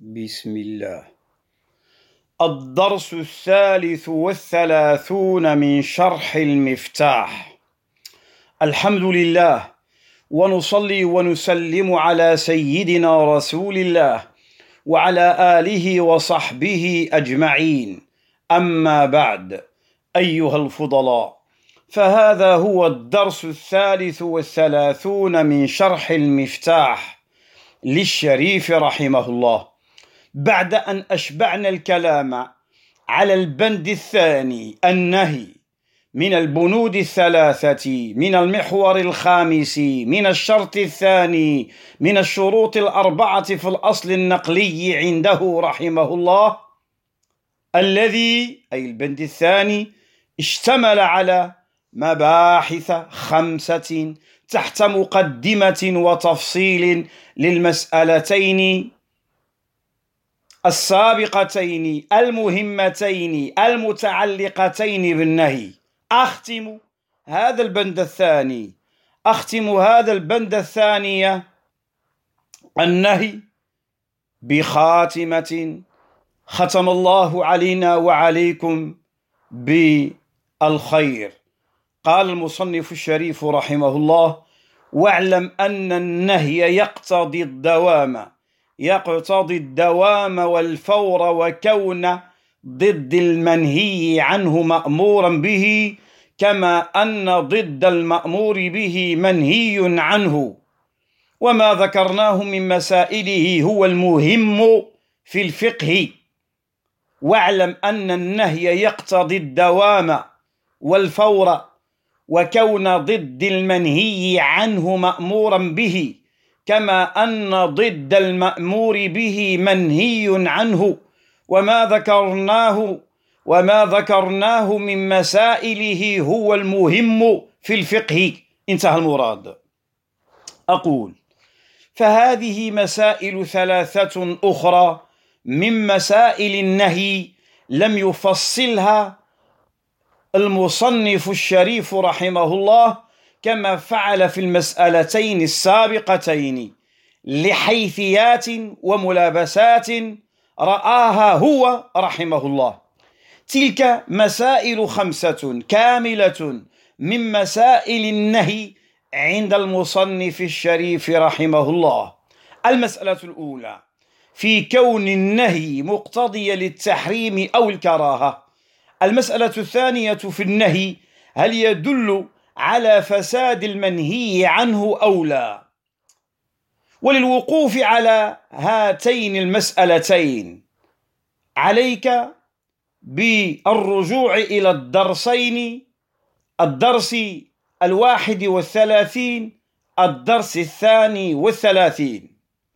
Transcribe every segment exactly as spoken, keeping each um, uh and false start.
بسم الله. الدرس الثالث والثلاثون من شرح المفتاح. الحمد لله، ونصلي ونسلم على سيدنا رسول الله وعلى آله وصحبه أجمعين. أما بعد، أيها الفضلاء، فهذا هو الدرس الثالث والثلاثون من شرح المفتاح للشريف رحمه الله، بعد أن أشبعنا الكلام على البند الثاني النهي من البنود الثلاثة من المحور الخامس من الشرط الثاني من الشروط الأربعة في الأصل النقلي عنده رحمه الله، الذي أي البند الثاني اشتمل على مباحث خمسة تحت مقدمة وتفصيل للمسألتين السابقتين المهمتين المتعلقتين بالنهي. أختم هذا البند الثاني أختم هذا البند الثاني النهي بخاتمة ختم الله علينا وعليكم بالخير. قال المصنف الشريف رحمه الله: واعلم أن النهي يقتضي الدوام يقتضي الدوام والفور، وكون ضد المنهي عنه مأمورا به، كما أن ضد المأمور به منهي عنه. وما ذكرناه من مسائله هو المهم في الفقه. واعلم أن النهي يقتضي الدوام والفور، وكون ضد المنهي عنه مأمورا به، كما أن ضد المأمور به منهي عنه. وما ذكرناه وما ذكرناه من مسائله هو المهم في الفقه. انتهى المراد. أقول: فهذه مسائل ثلاثة أخرى من مسائل النهي لم يفصلها المصنف الشريف رحمه الله كما فعل في المسألتين السابقتين، لحيثيات وملابسات رآها هو رحمه الله. تلك مسائل خمسة كاملة من مسائل النهي عند المصنف الشريف رحمه الله. المسألة الأولى في كون النهي مقتضيا للتحريم أو الكراهة. المسألة الثانية في النهي: هل يدل على فساد المنهي عنه أو لا؟ وللوقوف على هاتين المسألتين عليك بالرجوع إلى الدرسين: الدرس الواحد والثلاثين، الدرس الثاني والثلاثين.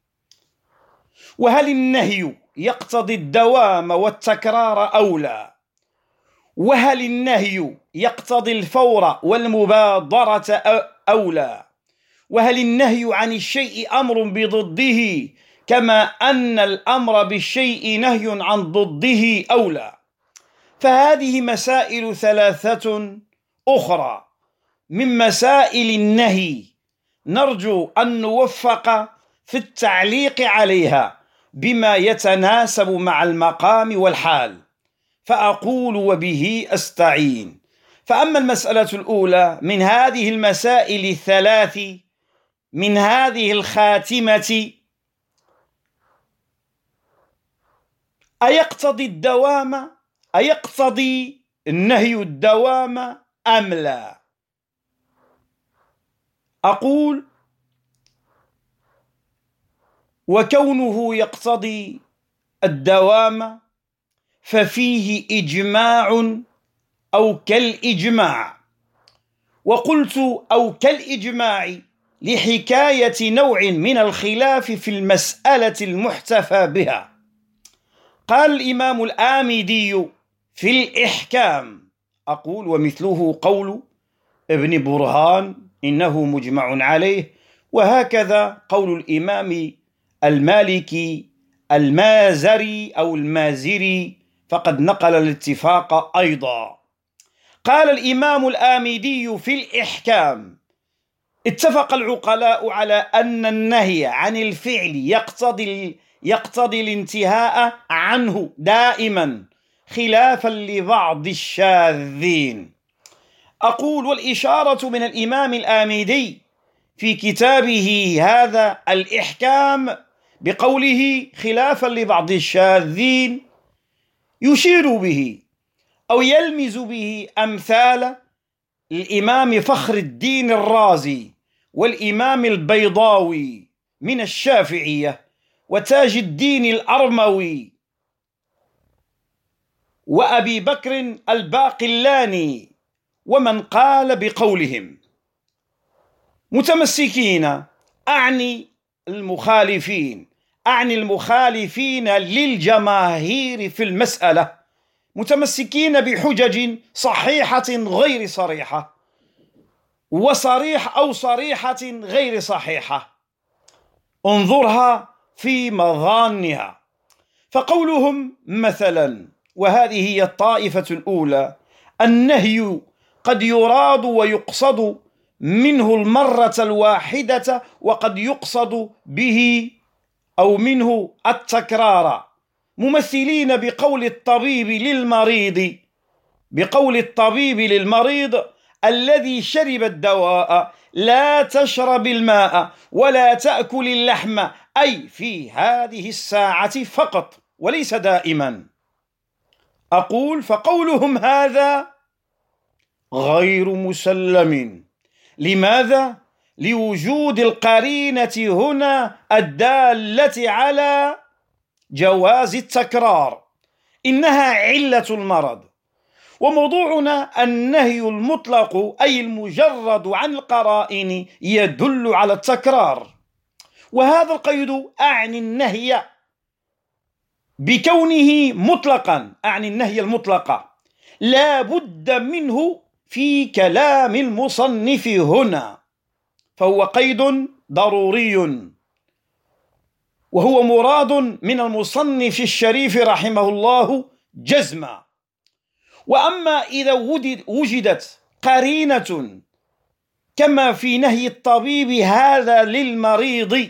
وهل النهي يقتضي الدوام والتكرار أو لا؟ وهل النهي يقتضي الفور والمبادرة أو لا؟ وهل النهي عن الشيء أمر بضده، كما أن الأمر بالشيء نهي عن ضده أو لا؟ فهذه مسائل ثلاثة أخرى من مسائل النهي نرجو أن نوفق في التعليق عليها بما يتناسب مع المقام والحال، فأقول وبه أستعين. فأما المسألة الأولى من هذه المسائل الثلاث من هذه الخاتمة: أيقتضي الدوام أيقتضي النهي الدوام أم لا؟ أقول: وكونه يقتضي الدوام ففيه إجماع أو كالإجماع. وقلت أو كالإجماع لحكاية نوع من الخلاف في المسألة المحتفى بها. قال الإمام الآمدي في الإحكام: أقول: ومثله قول ابن برهان إنه مجمع عليه، وهكذا قول الإمام المالكي المازري أو المازري، فقد نقل الاتفاق أيضا. قال الإمام الآمدي في الإحكام: اتفق العقلاء على أن النهي عن الفعل يقتضي يقتضي الانتهاء عنه دائما، خلافا لبعض الشاذين. أقول: والإشارة من الإمام الآمدي في كتابه هذا الإحكام بقوله خلافا لبعض الشاذين يشير به أو يلمز به أمثال الإمام فخر الدين الرازي والإمام البيضاوي من الشافعية وتاج الدين الأرموي وأبي بكر الباقلاني ومن قال بقولهم، متمسكين، أعني المخالفين أعني المخالفين للجماهير في المسألة، متمسكين بحجج صحيحة غير صريحة، وصريح أو صريحة غير صحيحة، انظرها في مظانها. فقولهم مثلا، وهذه هي الطائفة الأولى: النهي قد يراد ويقصد منه المرة الواحدة، وقد يقصد به أو منه التكرار، ممثلين بقول الطبيب للمريض بقول الطبيب للمريض الذي شرب الدواء: لا تشرب الماء ولا تأكل اللحم، أي في هذه الساعة فقط وليس دائما. أقول: فقولهم هذا غير مسلم. لماذا؟ لوجود القرينة هنا الدالة على جواز التكرار، إنها علة المرض. وموضوعنا النهي المطلق، أي المجرد عن القرائن، يدل على التكرار. وهذا القيد أعني النهي بكونه مطلقا، أعني النهي المطلق لا بد منه في كلام المصنف هنا، فهو قيد ضروري، وهو مراد من المصنف الشريف رحمه الله جزما. وأما إذا وجدت قرينة كما في نهي الطبيب هذا للمريض،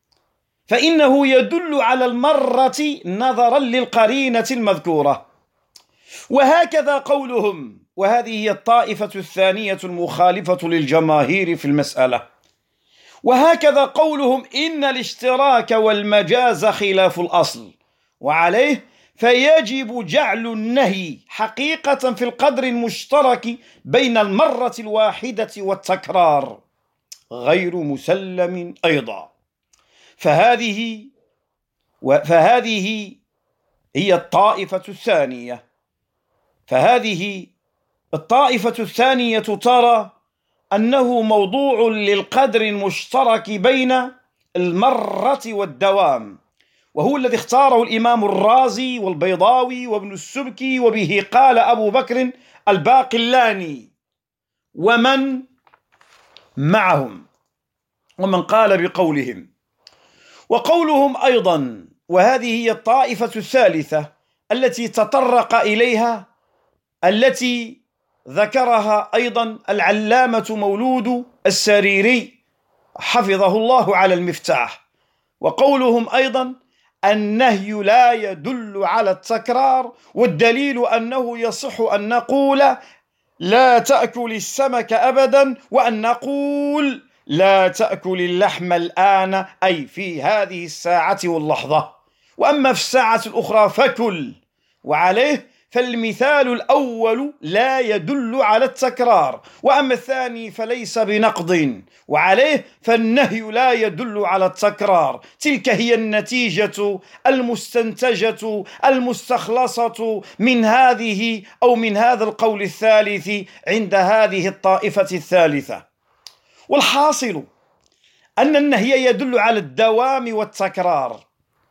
فإنه يدل على المرة نظرا للقرينة المذكورة. وهكذا قولهم، وهذه هي الطائفة الثانية المخالفة للجماهير في المسألة، وهكذا قولهم: إن الاشتراك والمجاز خلاف الأصل، وعليه فيجب جعل النهي حقيقة في القدر المشترك بين المرة الواحدة والتكرار، غير مسلم أيضا. فهذه فهذه هي الطائفة الثانية فهذه الطائفة الثانية ترى أنه موضوع للقدر المشترك بين المرة والدوام، وهو الذي اختاره الإمام الرازي والبيضاوي وابن السبكي، وبه قال أبو بكر الباقلاني ومن معهم ومن قال بقولهم. وقولهم أيضا، وهذه هي الطائفة الثالثة التي تطرق إليها، التي ذكرها أيضا العلامة مولود السريري حفظه الله على المفتاح. وقولهم أيضا: النهي لا يدل على التكرار، والدليل أنه يصح أن نقول لا تأكل السمك أبدا، وأن نقول لا تأكل اللحم الآن، أي في هذه الساعة واللحظة، وأما في الساعة الأخرى فكل. وعليه فالمثال الأول لا يدل على التكرار، وأما الثاني فليس بنقض، وعليه فالنهي لا يدل على التكرار. تلك هي النتيجة المستنتجة المستخلصة من هذه أو من هذا القول الثالث عند هذه الطائفة الثالثة. والحاصل أن النهي يدل على الدوام والتكرار،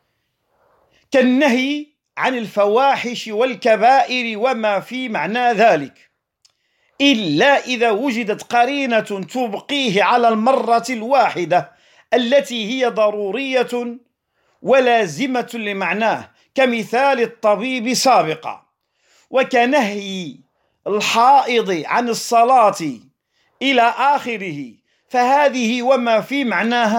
كالنهي عن الفواحش والكبائر وما في معنى ذلك، إلا إذا وجدت قرينة تبقيه على المرة الواحدة التي هي ضرورية ولازمة لمعناه، كمثال الطبيب سابقا، وكنهي الحائض عن الصلاة إلى آخره، فهذه وما في معناها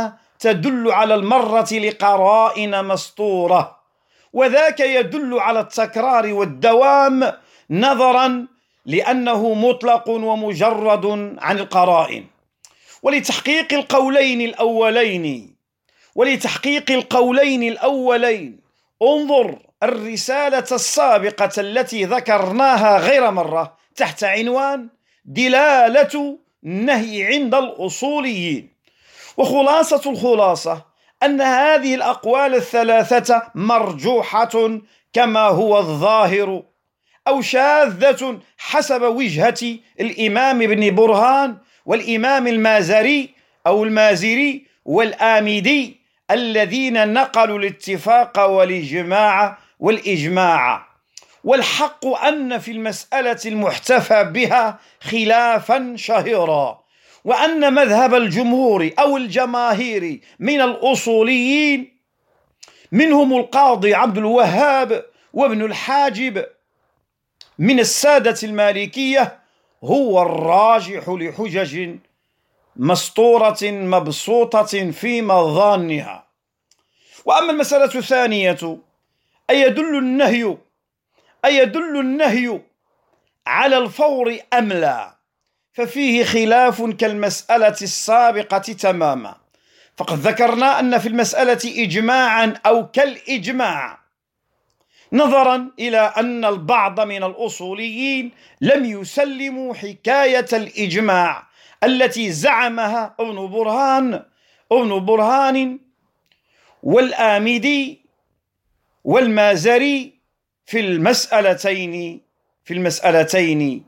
تدل على المرة لقرائن مسطورة، وذاك يدل على التكرار والدوام نظرا لأنه مطلق ومجرد عن القرائن. ولتحقيق القولين الأولين ولتحقيق القولين الأولين انظر الرسالة السابقة التي ذكرناها غير مرة تحت عنوان دلالة النهي عند الأصوليين. وخلاصة الخلاصة أن هذه الأقوال الثلاثة مرجوحة كما هو الظاهر، أو شاذة حسب وجهة الإمام ابن برهان والإمام المازري أو المازري والآمدي الذين نقلوا الاتفاق والإجماع والإجماع. والحق أن في المسألة المحتفى بها خلافا شهيرا، وأن مذهب الجمهور أو الجماهير من الأصوليين منهم القاضي عبد الوهاب وابن الحاجب من السادة المالكية هو الراجح لحجج مسطورة مبسوطة في مظانها. وأما المسألة الثانية أيدل النهي أيدل النهي على الفور أم لا، ففيه خلاف كالمسألة السابقة تماما. فقد ذكرنا أن في المسألة إجماعا أو كالإجماع، نظرا إلى أن البعض من الأصوليين لم يسلموا حكاية الإجماع التي زعمها ابن برهان ابن برهان والآمدي والمازري في المسألتين في المسألتين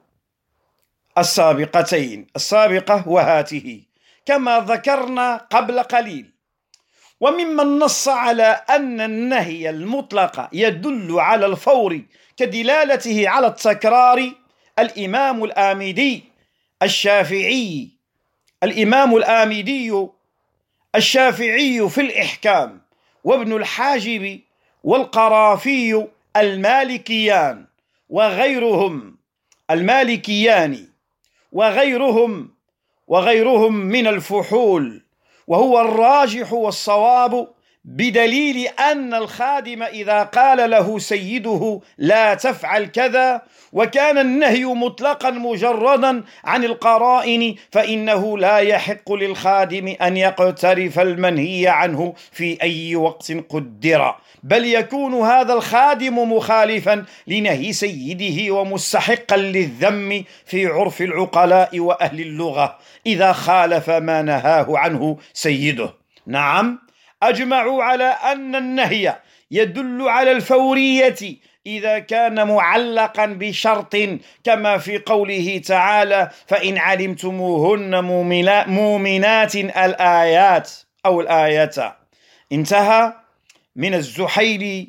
السابقتين السابقة وهاته كما ذكرنا قبل قليل. وممن نص على أن النهي المطلق يدل على الفور كدلالته على التكرار الإمام الآمدي الشافعي الإمام الآمدي الشافعي في الإحكام، وابن الحاجب والقرافي المالكيان وغيرهم المالكيان وغيرهم وغيرهم من الفحول. وهو الراجح والصواب بدليل أن الخادم إذا قال له سيده لا تفعل كذا وكان النهي مطلقا مجردا عن القرائن فإنه لا يحق للخادم أن يقترف المنهي عنه في أي وقت قدر، بل يكون هذا الخادم مخالفا لنهي سيده ومستحقا للذم في عرف العقلاء وأهل اللغة إذا خالف ما نهاه عنه سيده. نعم، أجمعوا على أن النهي يدل على الفورية إذا كان معلقا بشرط كما في قوله تعالى فإن علمتموهن مؤمنات الآيات أو الآيات. انتهى من الزحيلي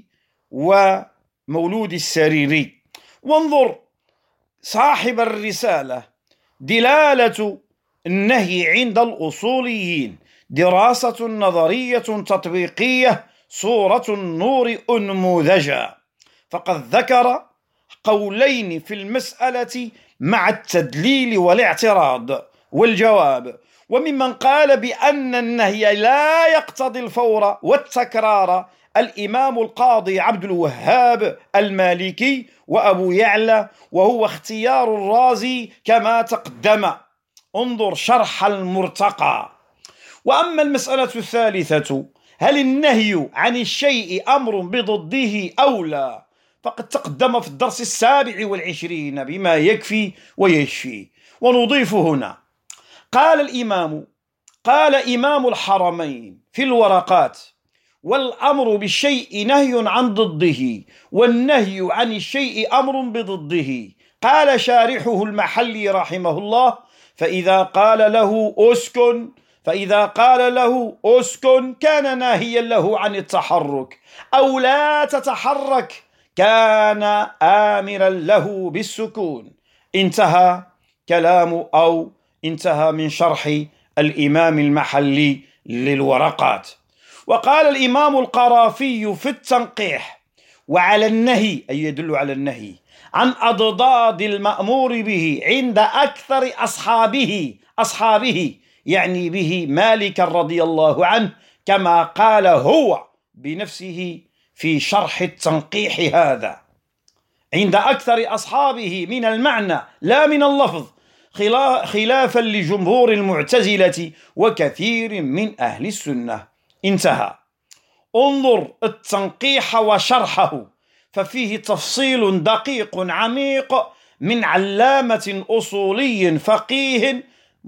ومولود السريري. وانظر صاحب الرسالة دلالة النهي عند الأصوليين دراسة نظرية تطبيقية صورة النور أنموذجا، فقد ذكر قولين في المسألة مع التدليل والاعتراض والجواب. وممن قال بأن النهي لا يقتضي الفور والتكرار الإمام القاضي عبد الوهاب المالكي وأبو يعلى، وهو اختيار الرازي كما تقدم. انظر شرح المرتقى. وأما المسألة الثالثة هل النهي عن الشيء أمر بضده أو لا، فقد تقدم في الدرس السابع والعشرين بما يكفي ويشفي. ونضيف هنا قال الإمام قال إمام الحرمين في الورقات والأمر بالشيء نهي عن ضده والنهي عن الشيء أمر بضده. قال شارحه المحلي رحمه الله فإذا قال له أسكن فإذا قال له أسكن كان ناهيا له عن التحرك، أو لا تتحرك كان آمرا له بالسكون. انتهى كلام أو انتهى من شرح الإمام المحلي للورقات. وقال الإمام القرافي في التنقيح وعلى النهي أي يدل على النهي عن أضداد المأمور به عند أكثر أصحابه أصحابه يعني به مالك رضي الله عنه كما قال هو بنفسه في شرح التنقيح هذا عند أكثر أصحابه من المعنى لا من اللفظ، خلافا لجمهور المعتزلة وكثير من أهل السنة. انتهى. انظر التنقيح وشرحه، ففيه تفصيل دقيق عميق من علامة أصولي فقيه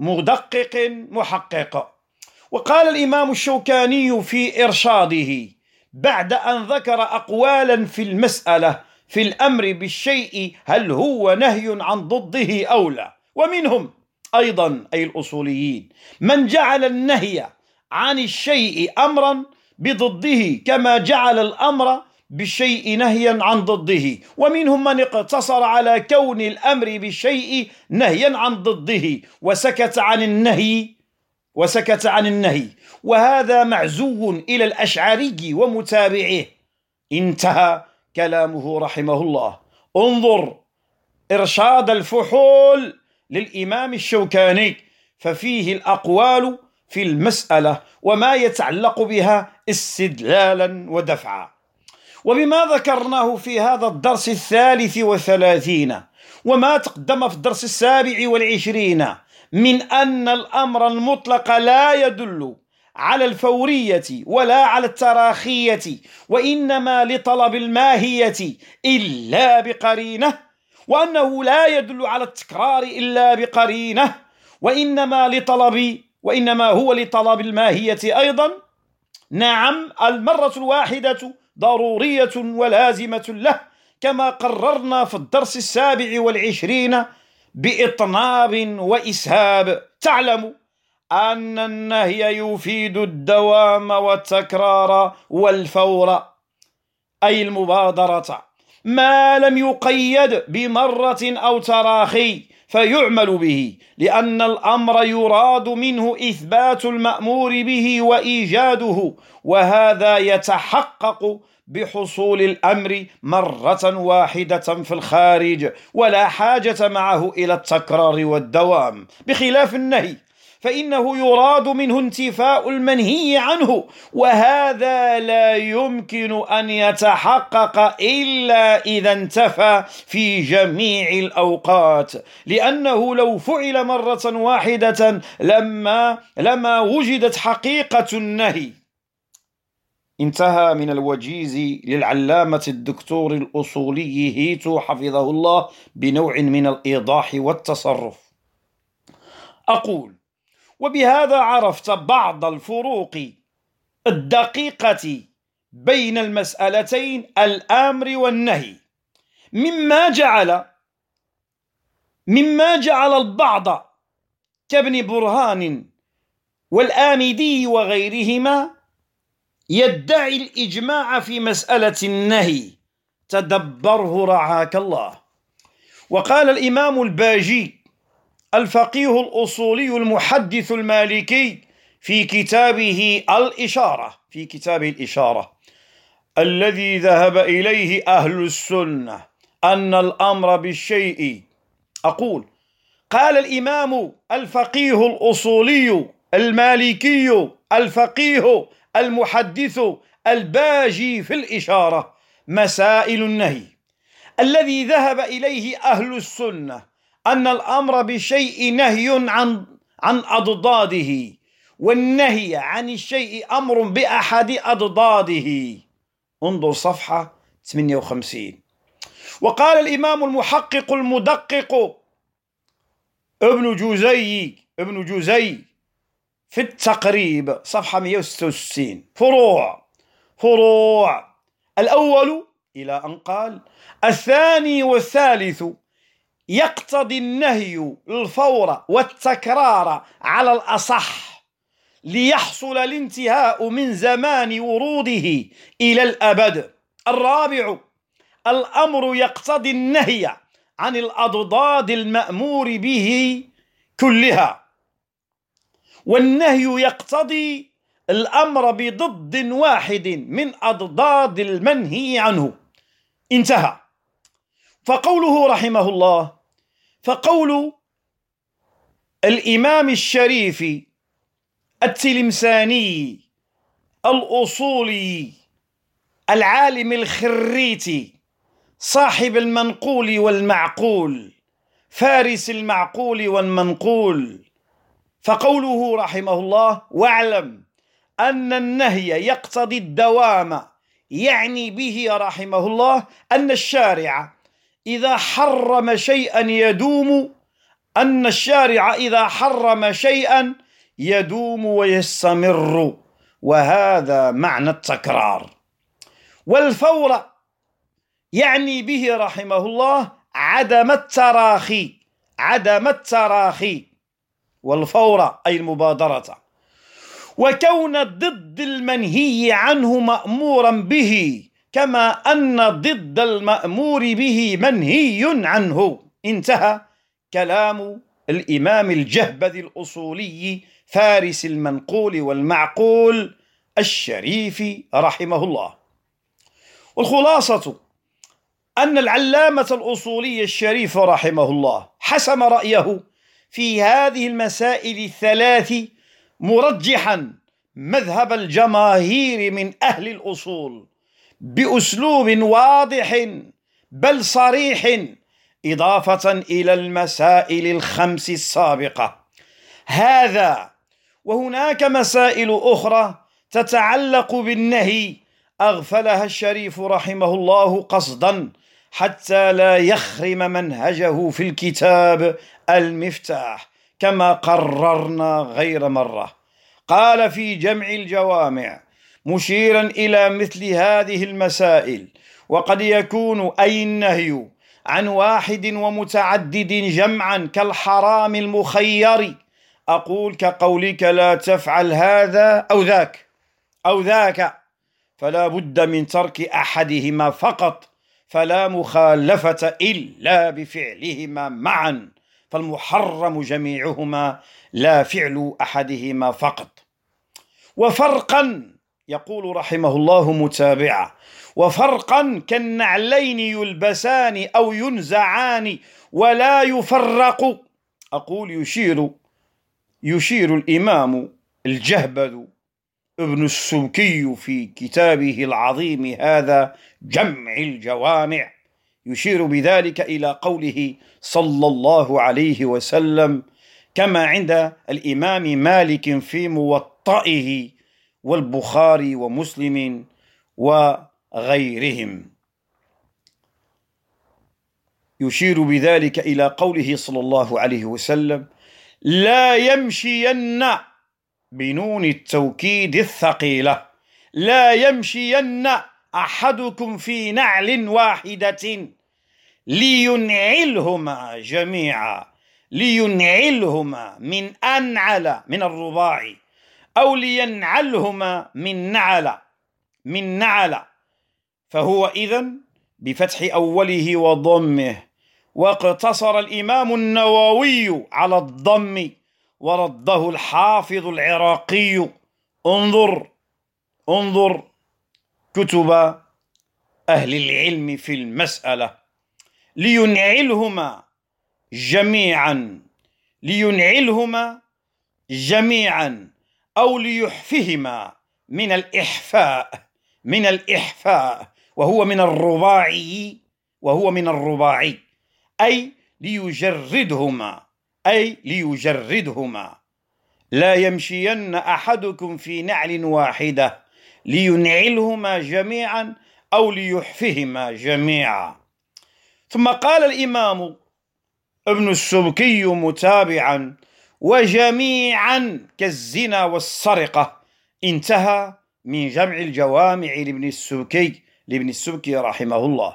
مدقق محقق. وقال الإمام الشوكاني في إرشاده بعد أن ذكر أقوالا في المسألة في الأمر بالشيء هل هو نهي عن ضده أو لا، ومنهم أيضا أي الأصوليين من جعل النهي عن الشيء أمرا بضده كما جعل الأمر بالشيء نهيا عن ضده، ومنهم من اقتصر على كون الأمر بالشيء نهيا عن ضده وسكت عن النهي وسكت عن النهي وهذا معزو إلى الأشعري ومتابعيه. انتهى كلامه رحمه الله. انظر إرشاد الفحول للإمام الشوكاني، ففيه الأقوال في المسألة وما يتعلق بها استدلالا ودفعا. وبما ذكرناه في هذا الدرس الثالث والثلاثين وما تقدم في الدرس السابع والعشرين من أن الأمر المطلق لا يدل على الفورية ولا على التراخية، وإنما لطلب الماهية إلا بقرينة، وأنه لا يدل على التكرار إلا بقرينة، وإنما لطلب وإنما هو لطلب الماهية أيضا. نعم، المرة الواحدة ضرورية ولازمة له كما قررنا في الدرس السابع والعشرين بإطناب وإسهاب. تعلم أن النهي يفيد الدوام والتكرار والفور، أي المبادرة، ما لم يقيد بمرة أو تراخي فيعمل به، لأن الأمر يراد منه إثبات المأمور به وإيجاده، وهذا يتحقق بحصول الأمر مرة واحدة في الخارج ولا حاجة معه إلى التكرار والدوام، بخلاف النهي فإنه يراد منه انتفاء المنهي عنه، وهذا لا يمكن أن يتحقق إلا إذا انتفى في جميع الأوقات، لأنه لو فعل مرة واحدة لما, لما وجدت حقيقة النهي. انتهى من الوجيز للعلامة الدكتور الأصولي هيتو حفظه الله بنوع من الإيضاح والتصرف. أقول: وبهذا عرفت بعض الفروق الدقيقة بين المسألتين الأمر والنهي، مما جعل مما جعل البعض كابن برهان والآمدي وغيرهما يدعي الإجماع في مسألة النهي. تدبره رعاك الله. وقال الإمام الباجي الفقيه الأصولي المحدث المالكي في كتابه الإشارة في كتابه الإشارة: الذي ذهب إليه أهل السنة أن الأمر بالشيء. أقول: قال الإمام الفقيه الأصولي المالكي الفقيه المحدث الباجي في الإشارة: مسائل النهي الذي ذهب إليه أهل السنة أن الأمر بشيء نهي عن عن أضداده، والنهي عن الشيء أمر بأحد أضداده. انظر صفحة ثمانية وخمسين. وقال الإمام المحقق المدقق ابن جوزي ابن جوزي في التقريب صفحة مئة وستة وستين: فروع فروع الأول إلى أن قال: الثاني والثالث يقتضي النهي الفور والتكرار على الأصح ليحصل الانتهاء من زمان وروده إلى الأبد. الرابع: الأمر يقتضي النهي عن الأضداد المأمور به كلها، والنهي يقتضي الأمر بضد واحد من أضداد المنهي عنه. انتهى. فقوله رحمه الله فقول الإمام الشريف التلمساني الأصولي العالم الخريتي صاحب المنقول والمعقول، فارس المعقول والمنقول. فقوله رحمه الله: واعلم أن النهي يقتضي الدوام، يعني به رحمه الله أن الشارع إذا حرم شيئا يدوم أن الشارع إذا حرم شيئا يدوم ويستمر، وهذا معنى التكرار. والفور يعني به رحمه الله عدم التراخي، عدم التراخي، والفور أي المبادرة. وكون ضد المنهي عنه مأمورا به، كما أن ضد المأمور به منهي عنه. انتهى كلام الإمام الجهبذي الأصولي فارس المنقول والمعقول الشريف رحمه الله. والخلاصة أن العلامة الأصولي الشريف رحمه الله حسم رأيه في هذه المسائل الثلاث، مرجحا مذهب الجماهير من أهل الأصول بأسلوب واضح بل صريح، إضافة إلى المسائل الخمس السابقة. هذا وهناك مسائل أخرى تتعلق بالنهي أغفلها الشريف رحمه الله قصدا حتى لا يخرم منهجه في الكتاب المفتاح، كما قررنا غير مرة. قال في جمع الجوامع مشيرا إلى مثل هذه المسائل: وقد يكون أي النهي عن واحد ومتعدد جمعا كالحرام المخير، أقول كقولك لا تفعل هذا أو ذاك أو ذاك، فلا بد من ترك أحدهما فقط، فلا مخالفة إلا بفعلهما معا، فالمحرم جميعهما لا فعل أحدهما فقط. وفرقا يقول رحمه الله متابعة: وفرقا كالنعلين يلبسان أو ينزعان ولا يفرق. أقول يشير يشير الإمام الجهبذ ابن السبكي في كتابه العظيم هذا جمع الجوامع، يشير بذلك إلى قوله صلى الله عليه وسلم، كما عند الإمام مالك في موطئه والبخاري ومسلم وغيرهم، يشير بذلك إلى قوله صلى الله عليه وسلم: لا يمشين بنون التوكيد الثقيلة، لا يمشين أحدكم في نعل واحدة لينعلهما جميعا، لينعلهما من أنعل من الرباعي، أو لينعلهما من نعل من نعل، فهو إذن بفتح أوله وضمه. واقتصر الإمام النووي على الضم ورده الحافظ العراقي. انظر انظر كتب أهل العلم في المسألة: لينعلهما جميعا، لينعلهما جميعا، أو ليحفهما من الإحفاء، من الإحفاء وهو من الرباعي، وهو من الرباعي أي ليجردهما، أي ليجردهما. لا يمشين أحدكم في نعل واحدة لينعلهما جميعا أو ليحفهما جميعا. ثم قال الإمام ابن السبكي متابعا: وجميعا كالزنا والسرقة. انتهى من جمع الجوامع لابن السبكي لابن السبكي رحمه الله.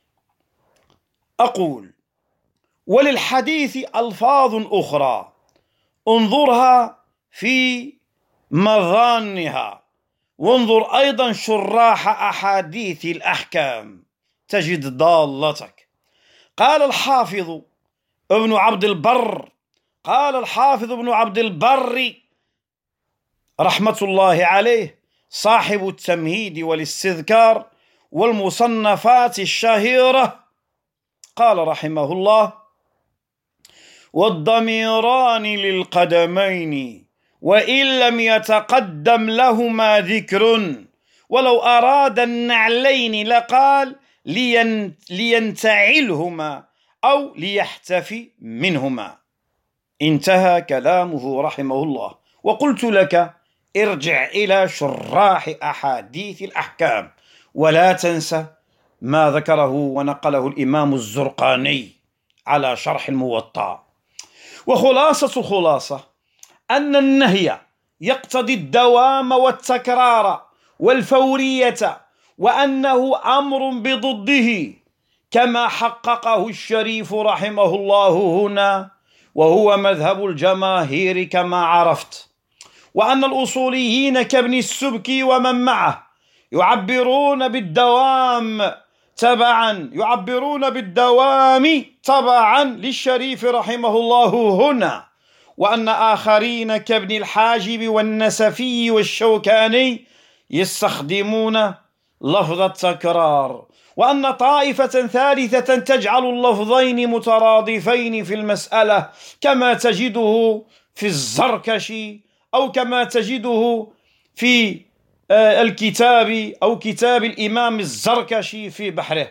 أقول: وللحديث ألفاظ أخرى انظرها في مظانها، وانظر أيضا شراح أحاديث الأحكام تجد ضالتك. قال الحافظ ابن عبد البر قال الحافظ ابن عبد البر رحمة الله عليه صاحب التمهيد والاستذكار والمصنفات الشهيرة، قال رحمه الله: والضميران للقدمين وإن لم يتقدم لهما ذكر، ولو أراد النعلين لقال لين لينتعلهما أو ليحتفي منهما. انتهى كلامه رحمه الله. وقلت لك ارجع إلى شراح أحاديث الأحكام، ولا تنسى ما ذكره ونقله الإمام الزرقاني على شرح الموطأ. وخلاصة الخلاصة أن النهي يقتضي الدوام والتكرار والفورية، وأنه أمر بضده كما حققه الشريف رحمه الله هنا، وهو مذهب الجماهير كما عرفت. وأن الأصوليين كابن السبكي ومن معه يعبرون بالدوام تبعا يعبرون بالدوام تبعا للشريف رحمه الله هنا، وأن آخرين كابن الحاجب والنسفي والشوكاني يستخدمون لفظ التكرار، وأن طائفة ثالثة تجعل اللفظين مترادفين في المسألة كما تجده في الزركشي أو كما تجده في الكتاب أو كتاب الإمام الزركشي في بحره.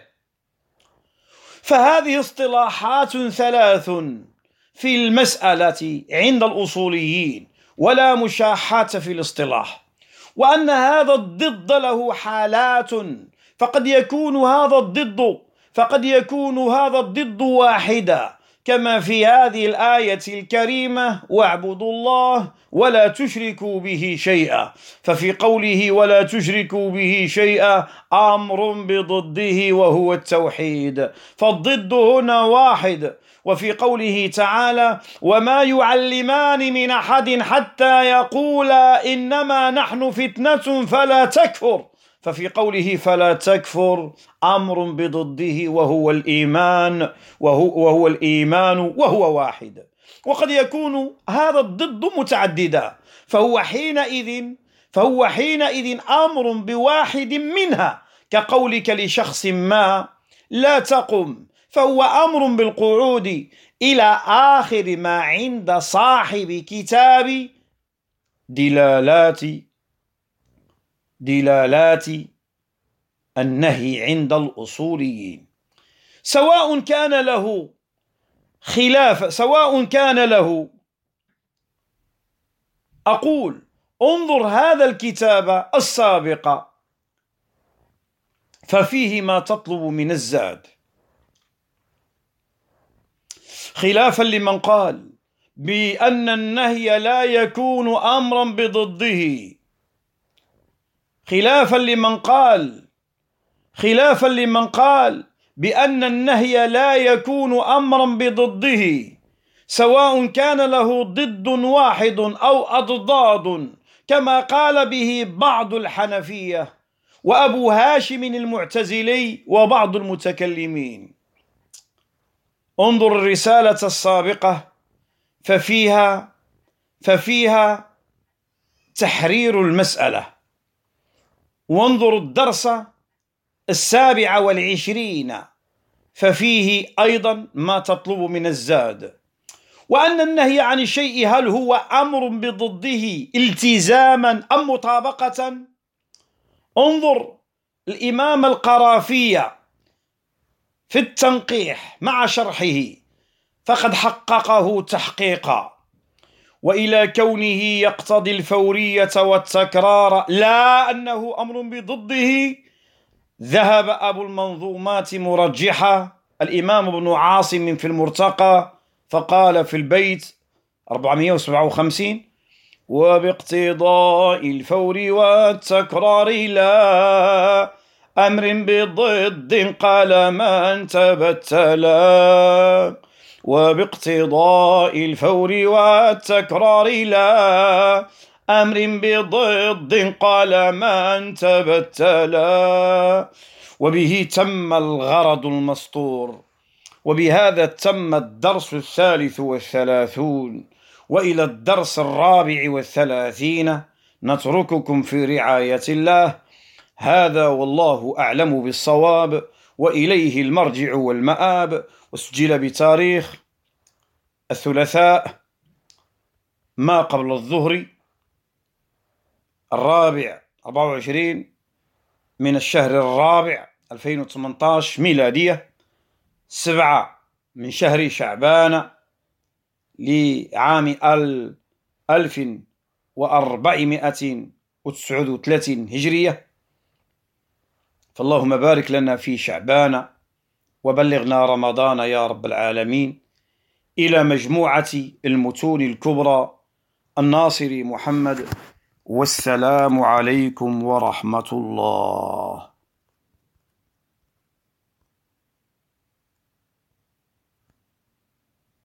فهذه اصطلاحات ثلاث في المسألة عند الأصوليين، ولا مشاحة في الاصطلاح. وأن هذا الضد له حالات، فقد يكون هذا الضد فقد يكون هذا الضد واحدا، كما في هذه الآية الكريمة واعبدوا الله ولا تشركوا به شيئا، ففي قوله ولا تشركوا به شيئا أمر بضده وهو التوحيد، فالضد هنا واحد. وفي قوله تعالى وما يعلمان من أحد حتى يقولا إنما نحن فتنة فلا تكفر، ففي قوله فلا تكفر أمر بضده وهو الإيمان وهو, وهو الإيمان وهو واحد. وقد يكون هذا الضد متعددا، فهو حينئذ فهو حينئذ أمر بواحد منها، كقولك لشخص ما لا تقم، فهو أمر بالقعود إلى آخر ما عند صاحب كتاب دلالات دلالات النهي عند الأصوليين، سواء كان له خلاف سواء كان له أقول انظر هذا الكتاب السابق ففيه ما تطلب من الزاد، خلافا لمن قال بأن النهي لا يكون أمرا بضده، خلافا لمن قال خلافا لمن قال بأن النهي لا يكون أمرا بضده، سواء كان له ضد واحد أو أضداد، كما قال به بعض الحنفية وأبو هاشم المعتزلي وبعض المتكلمين. انظر الرسالة السابقة ففيها ففيها تحرير المسألة، وانظر الدرس السابع والعشرين ففيه أيضا ما تطلب من الزاد. وأن النهي عن الشيء هل هو أمر بضده التزاما أم مطابقة؟ انظر الإمام القرافي في التنقيح مع شرحه فقد حققه تحقيقا، وإلى كونه يقتضي الفورية والتكرار لا أنه أمر بضده ذهب أبو المنظومات مرجحة الإمام ابن عاصم في المرتقى، فقال في البيت أربعمائة وسبعة وخمسين وباقتضاء الفور والتكرار لا أمر بضد قال من تبتلا، وباقتضاء الفور والتكرار لا أمر بضد قال من تبتلا. وبه تم الغرض المسطور. وبهذا تم الدرس الثالث والثلاثون، وإلى الدرس الرابع والثلاثين نترككم في رعاية الله. هذا والله أعلم بالصواب، وإليه المرجع والمآب. وسجل بتاريخ الثلاثاء ما قبل الظهر الرابع أربعة وعشرين من الشهر الرابع ألفين وثمانية عشر ميلادية، سبعة من شهر شعبان لعام ألف وأربعمائة وتسعة وثلاثين هجرية. فاللهم بارك لنا في شعبان وبلغنا رمضان يا رب العالمين. إلى مجموعة المتون الكبرى، الناصري محمد، والسلام عليكم ورحمة الله.